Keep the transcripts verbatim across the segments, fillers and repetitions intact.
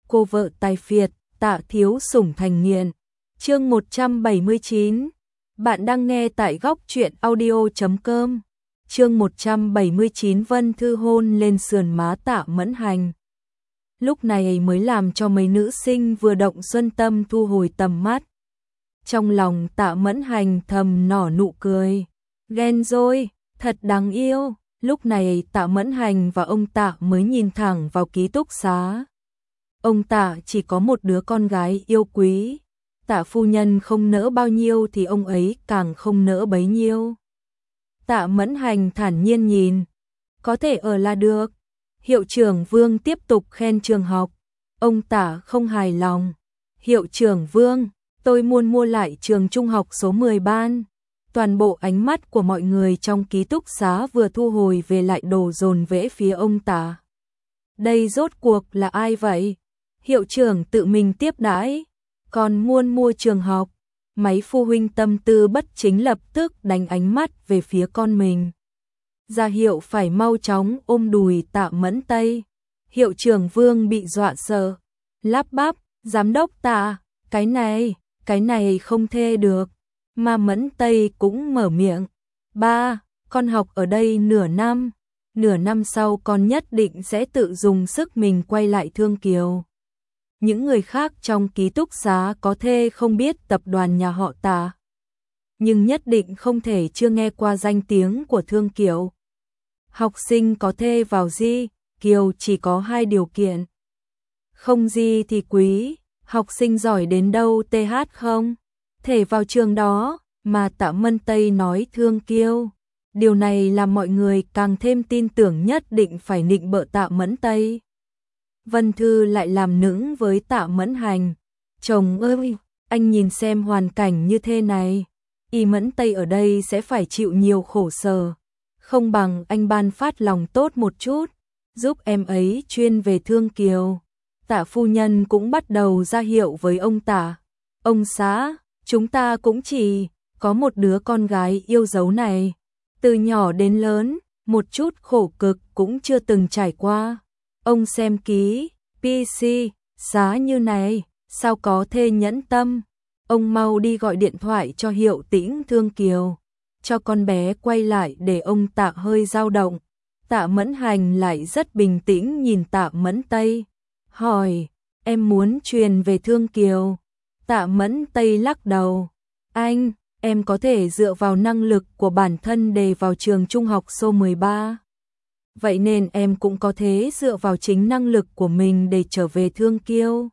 cô vợ tài phiệt, Tạ thiếu sủng thành nghiện. Chương một trăm bảy mươi chín. Bạn đang nghe tại góc truyện audio chấm com. Chương một trăm bảy mươi chín. Vân Thư hôn lên sườn má Tạ Mẫn Hành. Lúc này mới làm cho mấy nữ sinh vừa động xuân tâm thu hồi tầm mắt. Trong lòng Tạ Mẫn Hành thầm nở nụ cười. Ghen rồi, thật đáng yêu. Lúc này Tạ Mẫn Hành và ông Tạ mới nhìn thẳng vào ký túc xá. Ông Tạ chỉ có một đứa con gái yêu quý. Tạ phu nhân không nỡ bao nhiêu thì ông ấy càng không nỡ bấy nhiêu. Tạ Mẫn Hành thản nhiên nhìn. Có thể ở là được. Hiệu trưởng Vương tiếp tục khen trường học. Ông Tạ không hài lòng. Hiệu trưởng Vương, tôi muốn mua lại trường trung học số mười ban. Toàn bộ ánh mắt của mọi người trong ký túc xá vừa thu hồi về lại đổ dồn về phía ông Tạ. Đây rốt cuộc là ai vậy? Hiệu trưởng tự mình tiếp đãi, còn muốn mua trường học. Mấy phụ huynh tâm tư bất chính lập tức đánh ánh mắt về phía con mình. Ra hiệu phải mau chóng ôm đùi Tạ Mẫn Tây. Hiệu trưởng Vương bị dọa sợ, lắp bắp, giám đốc Tạ, cái này, cái này không thê được. Mà Mẫn Tây cũng mở miệng, ba, con học ở đây nửa năm, nửa năm sau con nhất định sẽ tự dùng sức mình quay lại Thương Kiều. Những người khác trong ký túc xá có thê không biết tập đoàn nhà họ Tạ, nhưng nhất định không thể chưa nghe qua danh tiếng của Thương Kiều. Học sinh có thê vào Di Kiều chỉ có hai điều kiện. Không Di thì quý, học sinh giỏi đến đâu tê hát không thể vào trường đó, mà Tạ Mẫn Tây nói Thương Kiều. Điều này làm mọi người càng thêm tin tưởng nhất định phải nịnh bợ Tạ Mẫn Tây. Vân Thư lại làm nũng với Tạ Mẫn Hành. Chồng ơi, anh nhìn xem hoàn cảnh như thế này. Y Mẫn Tây ở đây sẽ phải chịu nhiều khổ sở. Không bằng anh ban phát lòng tốt một chút, giúp em ấy chuyên về Thương Kiều. Tạ phu nhân cũng bắt đầu ra hiệu với ông Tạ. Ông xã, chúng ta cũng chỉ có một đứa con gái yêu dấu này. Từ nhỏ đến lớn, một chút khổ cực cũng chưa từng trải qua. Ông xem ký, pê xê, giá như này, sao có thê nhẫn tâm. Ông mau đi gọi điện thoại cho Hiệu Tĩnh Thương Kiều, cho con bé quay lại để ông Tạ hơi dao động. Tạ Mẫn Hành lại rất bình tĩnh nhìn Tạ Mẫn Tây, hỏi, em muốn truyền về Thương Kiều. Tạ Mẫn Tây lắc đầu, anh, em có thể dựa vào năng lực của bản thân để vào trường trung học số mười ba. Vậy nên em cũng có thể dựa vào chính năng lực của mình để trở về Thương Kiều.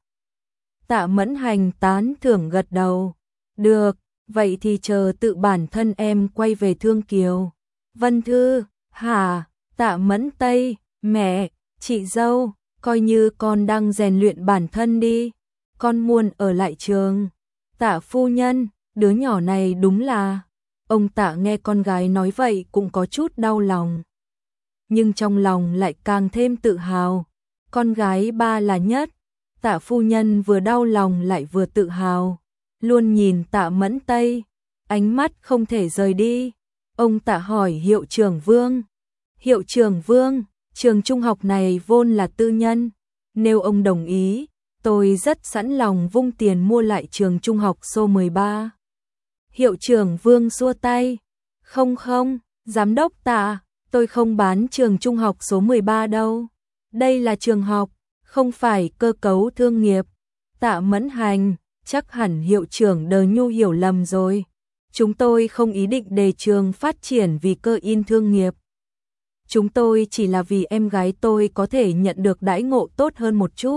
Tạ Mẫn Hành tán thưởng gật đầu. Được, vậy thì chờ tự bản thân em quay về Thương Kiều. Vân Thư, hả? Tạ Mẫn Tây, mẹ, chị dâu, coi như con đang rèn luyện bản thân đi. Con muốn ở lại trường. Tạ phu nhân, đứa nhỏ này đúng là... Ông Tạ nghe con gái nói vậy cũng có chút đau lòng. Nhưng trong lòng lại càng thêm tự hào. Con gái ba là nhất. Tạ phu nhân vừa đau lòng lại vừa tự hào. Luôn nhìn Tạ Mẫn Tây, ánh mắt không thể rời đi. Ông Tạ hỏi Hiệu trưởng Vương. Hiệu trưởng Vương, trường trung học này vốn là tư nhân. Nếu ông đồng ý, tôi rất sẵn lòng vung tiền mua lại trường trung học số mười ba. Hiệu trưởng Vương xua tay. Không không, giám đốc Tạ, tôi không bán trường trung học số mười ba đâu. Đây là trường học, không phải cơ cấu thương nghiệp. Tạ Mẫn Hành, chắc hẳn hiệu trưởng Đờ Nhu hiểu lầm rồi. Chúng tôi không ý định để trường phát triển vì cơ in thương nghiệp. Chúng tôi chỉ là vì em gái tôi có thể nhận được đãi ngộ tốt hơn một chút.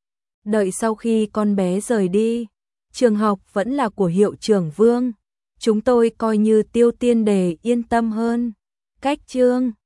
Đợi sau khi con bé rời đi, trường học vẫn là của hiệu trưởng Vương. Chúng tôi coi như tiêu tiên để yên tâm hơn. Cách chương